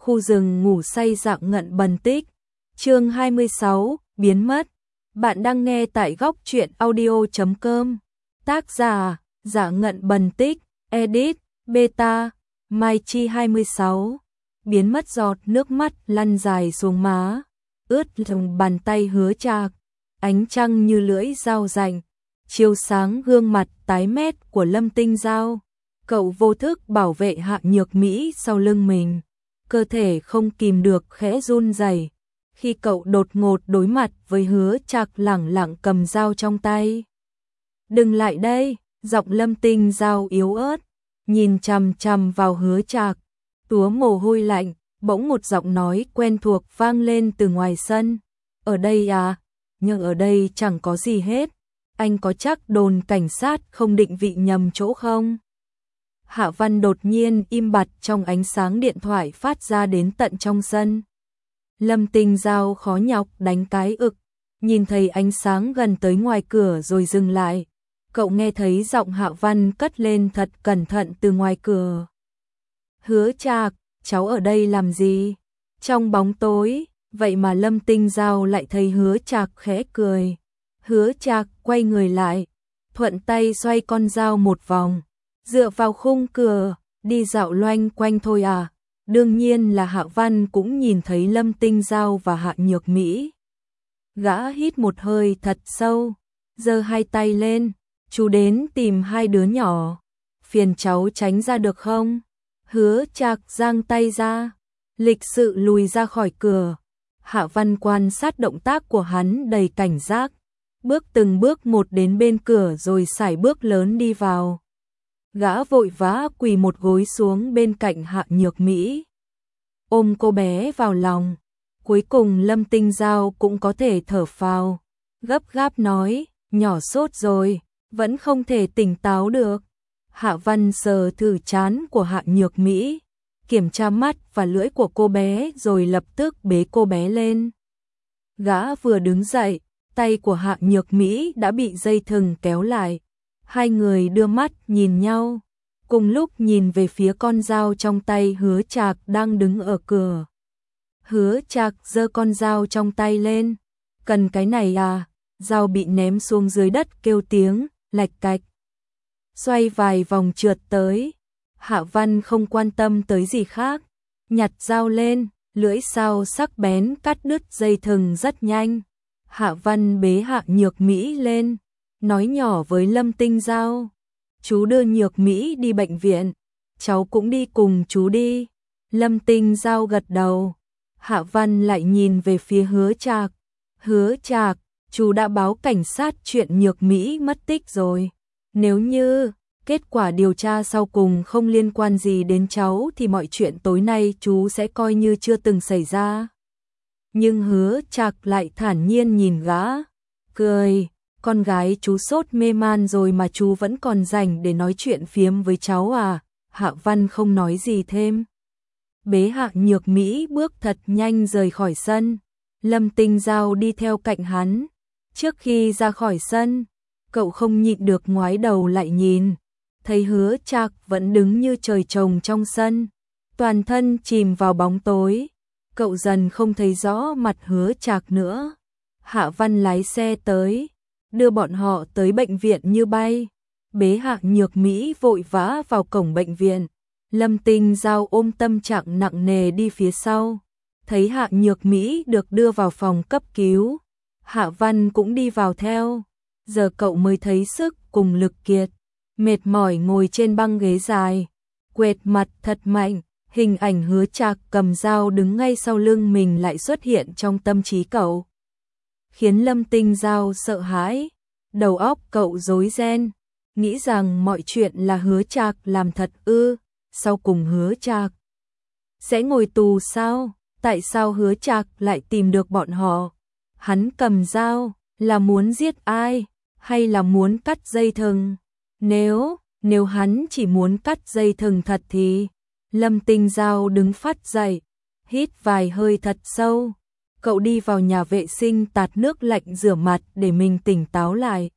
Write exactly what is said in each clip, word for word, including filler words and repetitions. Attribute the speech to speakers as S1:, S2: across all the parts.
S1: khu rừng ngủ say dạng ngận bần tích. Chương hai mươi sáu, biến mất. Bạn đang nghe tại góc truyện audio chấm com. Tác giả: Dạ Ngận Bần Tích, edit: Beta, Mai Chi hai mươi sáu. Biến mất, giọt nước mắt lăn dài xuống má, ướt lòng bàn tay Hứa Trạc. Ánh trăng như lưỡi dao rảnh, chiếu sáng gương mặt tái mét của Lâm Tinh Giao. Cậu vô thức bảo vệ Hạ Nhược Mỹ sau lưng mình, cơ thể không kìm được khẽ run rẩy khi cậu đột ngột đối mặt với Hứa Trạc lẳng lặng cầm dao trong tay. "Đừng lại đây!" Giọng Lâm Tinh Giao yếu ớt, nhìn chằm chằm vào Hứa Trạc, túa mồ hôi lạnh. Bỗng một giọng nói quen thuộc vang lên từ ngoài sân. "Ở đây à? Nhưng ở đây chẳng có gì hết. Anh có chắc đồn cảnh sát không định vị nhầm chỗ không?" Hạ Văn đột nhiên im bặt trong ánh sáng điện thoại phát ra đến tận trong sân. Lâm Tinh Giao khó nhọc đánh cái ực, nhìn thấy ánh sáng gần tới ngoài cửa rồi dừng lại. Cậu nghe thấy giọng Hạ Văn cất lên thật cẩn thận từ ngoài cửa. "Hứa Trạc, cháu ở đây làm gì?" Trong bóng tối, vậy mà Lâm Tinh Giao lại thấy Hứa Trạc khẽ cười. Hứa Trạc quay người lại, thuận tay xoay con dao một vòng, dựa vào khung cửa, đi dạo loanh quanh thôi à. Đương nhiên là Hạ Văn cũng nhìn thấy Lâm Tinh Giao và Hạ Nhược Mỹ. Gã hít một hơi thật sâu, giơ hai tay lên. "Chú đến tìm hai đứa nhỏ, phiền cháu tránh ra được không?" Hứa Trạc giang tay ra, lịch sự lùi ra khỏi cửa. Hạ Văn quan sát động tác của hắn đầy cảnh giác, bước từng bước một đến bên cửa rồi sải bước lớn đi vào. Gã vội vã quỳ một gối xuống bên cạnh Hạ Nhược Mỹ, ôm cô bé vào lòng. Cuối cùng Lâm Tinh Giao cũng có thể thở phào, gấp gáp nói: "Nhỏ sốt rồi, vẫn không thể tỉnh táo được." Hạ Văn sờ thử trán của Hạ Nhược Mỹ, kiểm tra mắt và lưỡi của cô bé rồi lập tức bế cô bé lên. Gã vừa đứng dậy, tay của Hạ Nhược Mỹ đã bị dây thừng kéo lại. Hai người đưa mắt nhìn nhau, cùng lúc nhìn về phía con dao trong tay Hứa Trạc đang đứng ở cửa. Hứa Trạc giơ con dao trong tay lên. "Cần cái này à?" Dao bị ném xuống dưới đất kêu tiếng lạch cạch, xoay vài vòng trượt tới. Hạ Văn không quan tâm tới gì khác, nhặt dao lên, lưỡi dao sắc bén cắt đứt dây thừng rất nhanh. Hạ Văn bế Hạ Nhược Mỹ lên, nói nhỏ với Lâm Tinh Giao: "Chú đưa Nhược Mỹ đi bệnh viện, cháu cũng đi cùng chú đi." Lâm Tinh Giao gật đầu. Hạ Văn lại nhìn về phía Hứa Trạc. "Hứa Trạc, chú đã báo cảnh sát chuyện Nhược Mỹ mất tích rồi. Nếu như kết quả điều tra sau cùng không liên quan gì đến cháu thì mọi chuyện tối nay chú sẽ coi như chưa từng xảy ra." Nhưng Hứa Trạc lại thản nhiên nhìn gã, cười: "Con gái chú sốt mê man rồi mà chú vẫn còn rảnh để nói chuyện phiếm với cháu à?" Hạ Văn không nói gì thêm, bế Hạ Nhược Mỹ bước thật nhanh rời khỏi sân. Lâm Tinh Giao đi theo cạnh hắn. Trước khi ra khỏi sân, cậu không nhịn được ngoái đầu lại nhìn, thấy Hứa Trạc vẫn đứng như trời trồng trong sân, toàn thân chìm vào bóng tối. Cậu dần không thấy rõ mặt Hứa Trạc nữa. Hạ Văn lái xe tới, đưa bọn họ tới bệnh viện như bay, bế Hạ Nhược Mỹ vội vã vào cổng bệnh viện. Lâm Tinh Giao ôm tâm trạng nặng nề đi phía sau. Thấy Hạ Nhược Mỹ được đưa vào phòng cấp cứu, Hạ Văn cũng đi vào theo. Giờ cậu mới thấy sức cùng lực kiệt, mệt mỏi ngồi trên băng ghế dài, quệt mặt thật mạnh. Hình ảnh Hứa Trạc cầm dao đứng ngay sau lưng mình lại xuất hiện trong tâm trí cậu, khiến Lâm Tinh Giao sợ hãi. Đầu óc cậu rối ren, nghĩ rằng mọi chuyện là Hứa Trạc làm thật ư? Sau cùng Hứa Trạc sẽ ngồi tù sao? Tại sao Hứa Trạc lại tìm được bọn họ? Hắn cầm dao là muốn giết ai, hay là muốn cắt dây thừng? Nếu, nếu hắn chỉ muốn cắt dây thừng thật thì... Lâm Tinh Giao đứng phát dậy, hít vài hơi thật sâu. Cậu đi vào nhà vệ sinh tạt nước lạnh rửa mặt để mình tỉnh táo lại.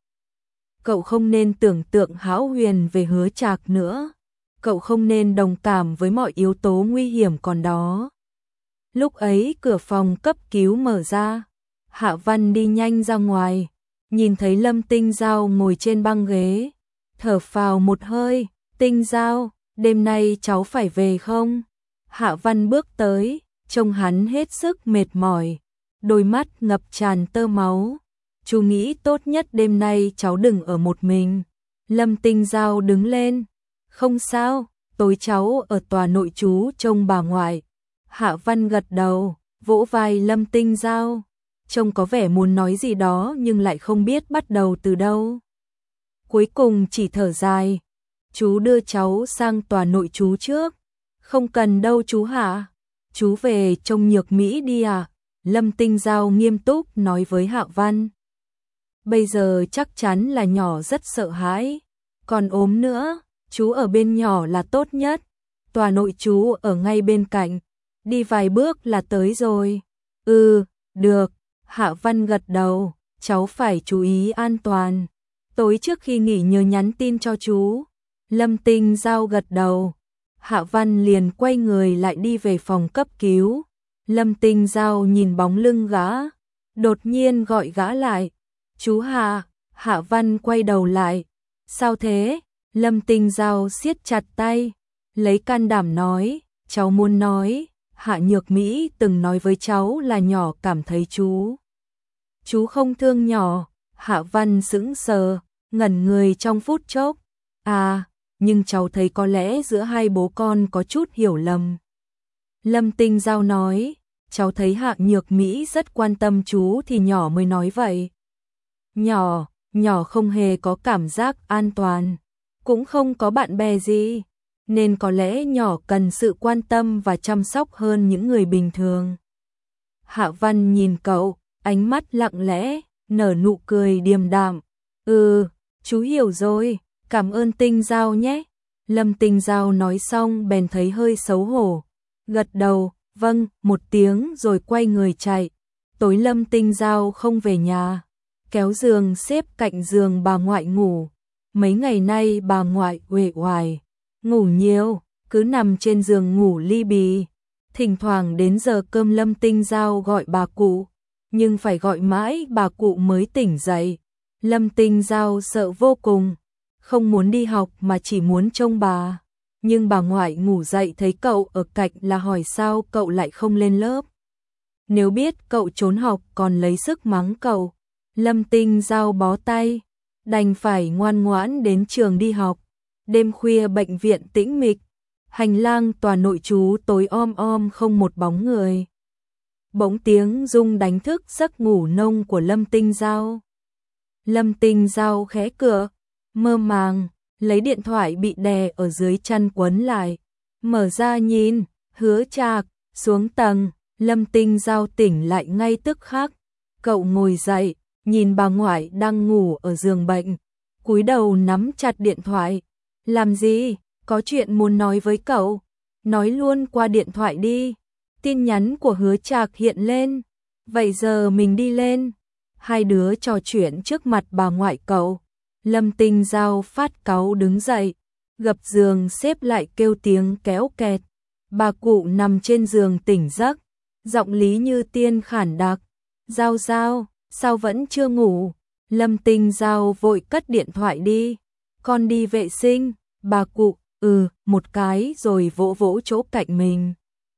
S1: Cậu không nên tưởng tượng hão huyền về Hứa Trạc nữa. Cậu không nên đồng cảm với mọi yếu tố nguy hiểm còn đó. Lúc ấy cửa phòng cấp cứu mở ra, Hạ Văn đi nhanh ra ngoài, nhìn thấy Lâm Tinh Giao ngồi trên băng ghế, thở phào một hơi. Tinh Giao, đêm nay cháu phải về không? Hạ Văn bước tới, trông hắn hết sức mệt mỏi, đôi mắt ngập tràn tơ máu. Chú nghĩ tốt nhất đêm nay cháu đừng ở một mình. Lâm Tinh Giao đứng lên, không sao, tối cháu ở tòa nội trú trông bà ngoại. Hạ Văn gật đầu, vỗ vai Lâm Tinh Giao, trông có vẻ muốn nói gì đó nhưng lại không biết bắt đầu từ đâu. Cuối cùng chỉ thở dài, chú đưa cháu sang tòa nội trú trước. Không cần đâu chú Hạ, chú về trông Nhược Mỹ đi à? Lâm Tinh Giao nghiêm túc nói với Hạ Văn. Bây giờ chắc chắn là nhỏ rất sợ hãi, còn ốm nữa, chú ở bên nhỏ là tốt nhất. Tòa nội trú ở ngay bên cạnh, đi vài bước là tới rồi. Ừ, được, Hạ Văn gật đầu, cháu phải chú ý an toàn. Tối trước khi nghỉ nhớ nhắn tin cho chú. Lâm Tinh Giao gật đầu. Hạ Văn liền quay người lại đi về phòng cấp cứu. Lâm Tinh Giao nhìn bóng lưng gã, đột nhiên gọi gã lại. Chú Hạ, Hạ Văn quay đầu lại. Sao thế? Lâm Tinh Giao siết chặt tay, lấy can đảm nói, cháu muốn nói, Hạ Nhược Mỹ từng nói với cháu là nhỏ cảm thấy chú. Chú không thương nhỏ. Hạ Văn sững sờ, ngẩn người trong phút chốc. À, nhưng cháu thấy có lẽ giữa hai bố con có chút hiểu lầm. Lâm Tinh Giao nói, cháu thấy Hạ Nhược Mỹ rất quan tâm chú thì nhỏ mới nói vậy. Nhỏ, nhỏ không hề có cảm giác an toàn, cũng không có bạn bè gì, nên có lẽ nhỏ cần sự quan tâm và chăm sóc hơn những người bình thường. Hạ Văn nhìn cậu, ánh mắt lặng lẽ, nở nụ cười điềm đạm. Ừ, chú hiểu rồi, cảm ơn Tinh Giao nhé. Lâm Tinh Giao nói xong bèn thấy hơi xấu hổ, gật đầu, vâng, một tiếng rồi quay người chạy. Tối Lâm Tinh Giao không về nhà, kéo giường xếp cạnh giường bà ngoại ngủ. Mấy ngày nay bà ngoại uể oải, ngủ nhiều, cứ nằm trên giường ngủ li bì. Thỉnh thoảng đến giờ cơm Lâm Tinh Giao gọi bà cụ, nhưng phải gọi mãi bà cụ mới tỉnh dậy. Lâm Tinh Giao sợ vô cùng, không muốn đi học mà chỉ muốn trông bà. Nhưng bà ngoại ngủ dậy thấy cậu ở cạnh là hỏi sao cậu lại không lên lớp. Nếu biết cậu trốn học còn lấy sức mắng cậu. Lâm Tinh Giao bó tay, đành phải ngoan ngoãn đến trường đi học. Đêm khuya bệnh viện tĩnh mịch, hành lang tòa nội trú tối om om không một bóng người. Bỗng tiếng rung đánh thức giấc ngủ nông của Lâm Tinh Giao. Lâm Tinh Giao khẽ cửa, mơ màng, lấy điện thoại bị đè ở dưới chăn quấn lại, mở ra nhìn, Hứa Trạc, xuống tầng. Lâm Tinh Giao tỉnh lại ngay tức khắc, cậu ngồi dậy, nhìn bà ngoại đang ngủ ở giường bệnh, cúi đầu nắm chặt điện thoại. Làm gì? Có chuyện muốn nói với cậu. Nói luôn qua điện thoại đi. Tin nhắn của Hứa Trạc hiện lên. Vậy giờ mình đi lên. Hai đứa trò chuyện trước mặt bà ngoại cậu. Lâm Tinh Giao phát cáu đứng dậy, gập giường xếp lại kêu tiếng kéo kẹt. Bà cụ nằm trên giường tỉnh giấc, giọng Lý Như Tiên khản đặc. Giao Giao, sao vẫn chưa ngủ? Lâm Tinh Giao vội cất điện thoại đi. Con đi vệ sinh. Bà cụ, ừ, một cái rồi vỗ vỗ chỗ cạnh mình.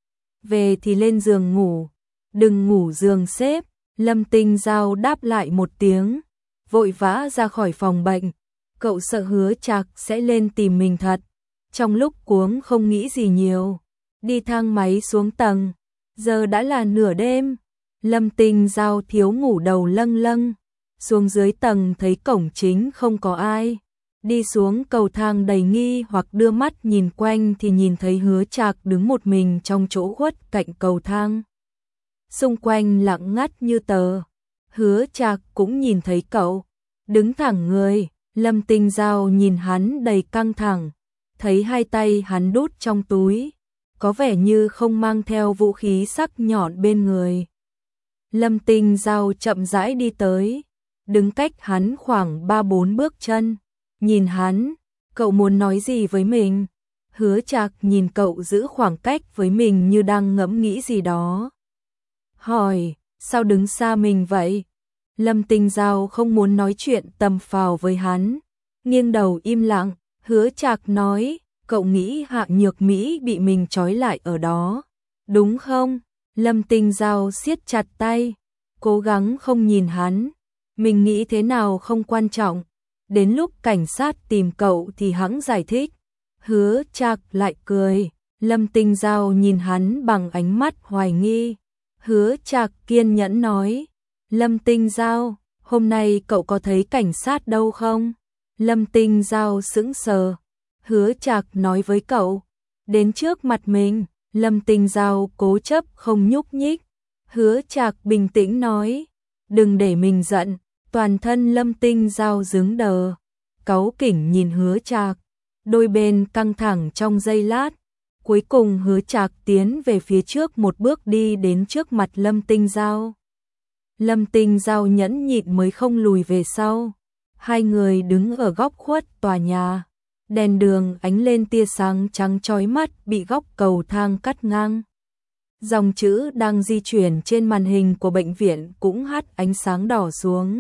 S1: Về thì lên giường ngủ, đừng ngủ giường xếp. Lâm Tinh Giao đáp lại một tiếng, vội vã ra khỏi phòng bệnh. Cậu sợ Hứa Trạc sẽ lên tìm mình thật. Trong lúc cuống không nghĩ gì nhiều, đi thang máy xuống tầng. Giờ đã là nửa đêm. Lâm Tinh Giao thiếu ngủ đầu lâng lâng. Xuống dưới tầng thấy cổng chính không có ai. Đi xuống cầu thang đầy nghi hoặc đưa mắt nhìn quanh thì nhìn thấy Hứa Trạc đứng một mình trong chỗ khuất cạnh cầu thang. Xung quanh lặng ngắt như tờ. Hứa Trạc cũng nhìn thấy cậu, đứng thẳng người. Lâm Tinh Giao nhìn hắn đầy căng thẳng, thấy hai tay hắn đút trong túi, có vẻ như không mang theo vũ khí sắc nhọn bên người. Lâm Tinh Giao chậm rãi đi tới, đứng cách hắn khoảng ba bốn bước chân, nhìn hắn, cậu muốn nói gì với mình? Hứa Trạc nhìn cậu giữ khoảng cách với mình như đang ngẫm nghĩ gì đó. Hỏi, sao đứng xa mình vậy? Lâm Tinh Giao không muốn nói chuyện tầm phào với hắn, nghiêng đầu im lặng. Hứa Trạc nói, cậu nghĩ Hạ Nhược Mỹ bị mình trói lại ở đó, đúng không? Lâm Tinh Giao siết chặt tay, cố gắng không nhìn hắn. Mình nghĩ thế nào không quan trọng, đến lúc cảnh sát tìm cậu thì hẵng giải thích. Hứa Trạc lại cười. Lâm Tinh Giao nhìn hắn bằng ánh mắt hoài nghi. Hứa Trạc kiên nhẫn nói, Lâm Tinh Giao, hôm nay cậu có thấy cảnh sát đâu không? Lâm Tinh Giao sững sờ. Hứa Trạc nói với cậu, đến trước mặt mình. Lâm Tinh Giao cố chấp không nhúc nhích. Hứa Trạc bình tĩnh nói, đừng để mình giận. Toàn thân Lâm Tinh Giao rứng đờ, cáu kỉnh nhìn Hứa Trạc. Đôi bên căng thẳng trong giây lát. Cuối cùng Hứa Trạc tiến về phía trước một bước đi đến trước mặt Lâm Tinh Giao. Lâm Tinh Giao nhẫn nhịn mới không lùi về sau. Hai người đứng ở góc khuất tòa nhà. Đèn đường ánh lên tia sáng trắng chói mắt bị góc cầu thang cắt ngang. Dòng chữ đang di chuyển trên màn hình của bệnh viện cũng hắt ánh sáng đỏ xuống,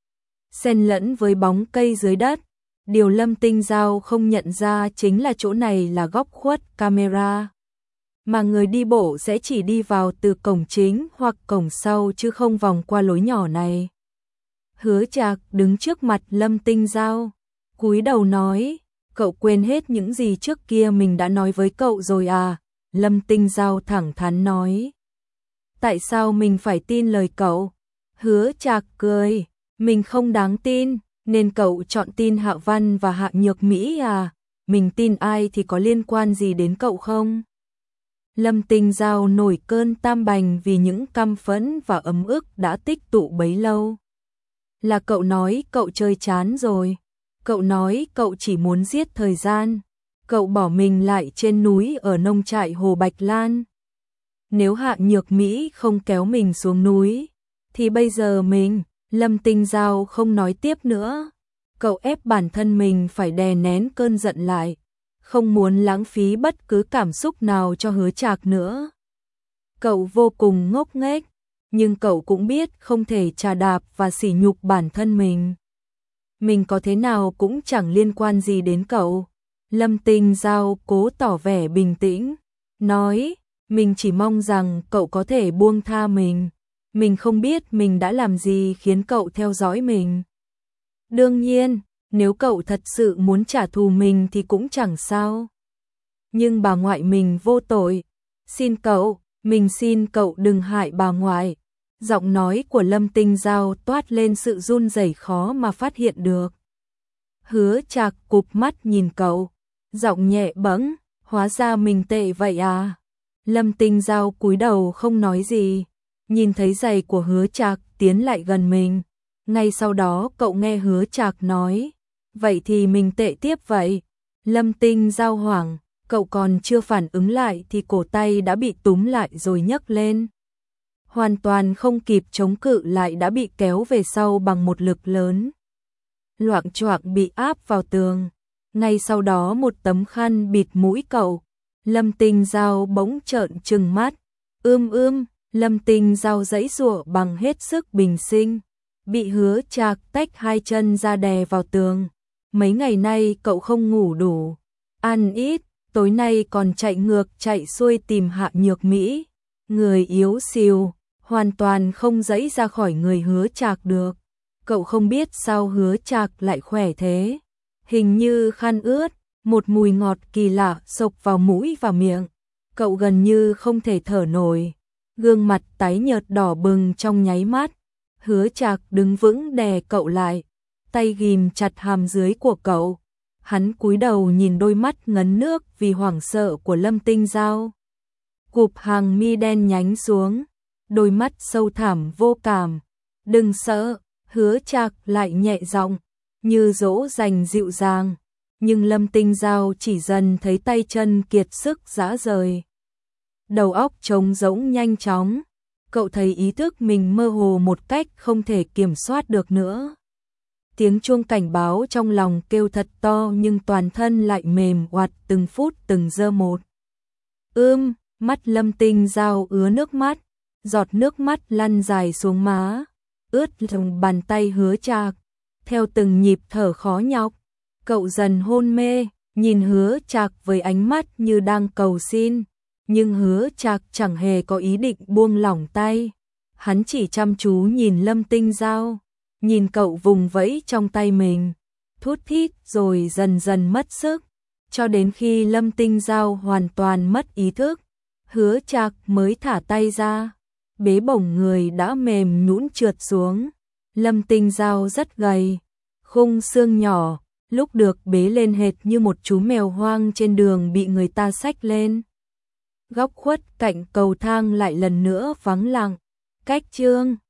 S1: xen lẫn với bóng cây dưới đất. Điều Lâm Tinh Giao không nhận ra chính là chỗ này là góc khuất camera, mà người đi bộ sẽ chỉ đi vào từ cổng chính hoặc cổng sau chứ không vòng qua lối nhỏ này. Hứa Trạc đứng trước mặt Lâm Tinh Giao, cúi đầu nói, cậu quên hết những gì trước kia mình đã nói với cậu rồi à? Lâm Tinh Giao thẳng thắn nói, tại sao mình phải tin lời cậu? Hứa Trạc cười, mình không đáng tin, nên cậu chọn tin Hạ Văn và Hạ Nhược Mỹ à? Mình tin ai thì có liên quan gì đến cậu không? Lâm Tinh Giao nổi cơn tam bành vì những căm phẫn và ấm ức đã tích tụ bấy lâu. Là cậu nói cậu chơi chán rồi. Cậu nói cậu chỉ muốn giết thời gian. Cậu bỏ mình lại trên núi ở nông trại Hồ Bạch Lan. Nếu Hạ Nhược Mỹ không kéo mình xuống núi, thì bây giờ mình... Lâm Tinh Giao không nói tiếp nữa. Cậu ép bản thân mình phải đè nén cơn giận lại, không muốn lãng phí bất cứ cảm xúc nào cho Hứa Trạc nữa. Cậu vô cùng ngốc nghếch, nhưng cậu cũng biết không thể trà đạp và sỉ nhục bản thân mình. Mình có thế nào cũng chẳng liên quan gì đến cậu. Lâm Tinh Giao cố tỏ vẻ bình tĩnh, nói, mình chỉ mong rằng cậu có thể buông tha mình. Mình không biết mình đã làm gì khiến cậu theo dõi mình. Đương nhiên, nếu cậu thật sự muốn trả thù mình thì cũng chẳng sao. Nhưng bà ngoại mình vô tội. Xin cậu, mình xin cậu đừng hại bà ngoại. Giọng nói của Lâm Tinh Giao toát lên sự run rẩy khó mà phát hiện được. Hứa Trạc cụp mắt nhìn cậu, giọng nhẹ bẫng, hóa ra mình tệ vậy à? Lâm Tinh Giao cúi đầu không nói gì. Nhìn thấy giày của Hứa Trạc tiến lại gần mình. Ngay sau đó cậu nghe Hứa Trạc nói, vậy thì mình tệ tiếp vậy. Lâm Tinh Giao hoảng, cậu còn chưa phản ứng lại thì cổ tay đã bị túm lại rồi nhấc lên. Hoàn toàn không kịp chống cự lại đã bị kéo về sau bằng một lực lớn. Loạng choạng bị áp vào tường. Ngay sau đó một tấm khăn bịt mũi cậu. Lâm Tinh Giao bỗng trợn trừng mắt. Ưm ưm. Lâm Tinh Giao giãy giụa bằng hết sức bình sinh, bị Hứa Trạc tách hai chân ra đè vào tường. Mấy ngày nay cậu không ngủ đủ, ăn ít, tối nay còn chạy ngược chạy xuôi tìm Hạ Nhược Mỹ. Người yếu xìu, hoàn toàn không giãy ra khỏi người Hứa Trạc được. Cậu không biết sao Hứa Trạc lại khỏe thế. Hình như khăn ướt, một mùi ngọt kỳ lạ xộc vào mũi và miệng. Cậu gần như không thể thở nổi. Gương mặt tái nhợt đỏ bừng trong nháy mắt. Hứa Trạc đứng vững đè cậu lại, tay ghim chặt hàm dưới của cậu. Hắn cúi đầu nhìn đôi mắt ngấn nước vì hoảng sợ của Lâm Tinh Giao. Cụp hàng mi đen nhánh xuống, đôi mắt sâu thẳm vô cảm. Đừng sợ, Hứa Trạc lại nhẹ giọng, như dỗ dành dịu dàng. Nhưng Lâm Tinh Giao chỉ dần thấy tay chân kiệt sức rã rời. Đầu óc trống rỗng nhanh chóng, cậu thấy ý thức mình mơ hồ một cách không thể kiểm soát được nữa. Tiếng chuông cảnh báo trong lòng kêu thật to nhưng toàn thân lại mềm oặt từng phút từng giây một. Ưm, mắt Lâm Tinh Giao ứa nước mắt, giọt nước mắt lăn dài xuống má, ướt lòng bàn tay Hứa Trạc. Theo từng nhịp thở khó nhọc, cậu dần hôn mê, nhìn Hứa Trạc với ánh mắt như đang cầu xin, nhưng Hứa Trạc chẳng hề có ý định buông lỏng tay. Hắn chỉ chăm chú nhìn Lâm Tinh Giao, nhìn cậu vùng vẫy trong tay mình, thút thít rồi dần dần mất sức, cho đến khi Lâm Tinh Giao hoàn toàn mất ý thức, Hứa Trạc mới thả tay ra, bế bổng người đã mềm nhũn trượt xuống. Lâm Tinh Giao rất gầy, khung xương nhỏ, lúc được bế lên hệt như một chú mèo hoang trên đường bị người ta xách lên. Góc khuất cạnh cầu thang lại lần nữa vắng lặng, cách chương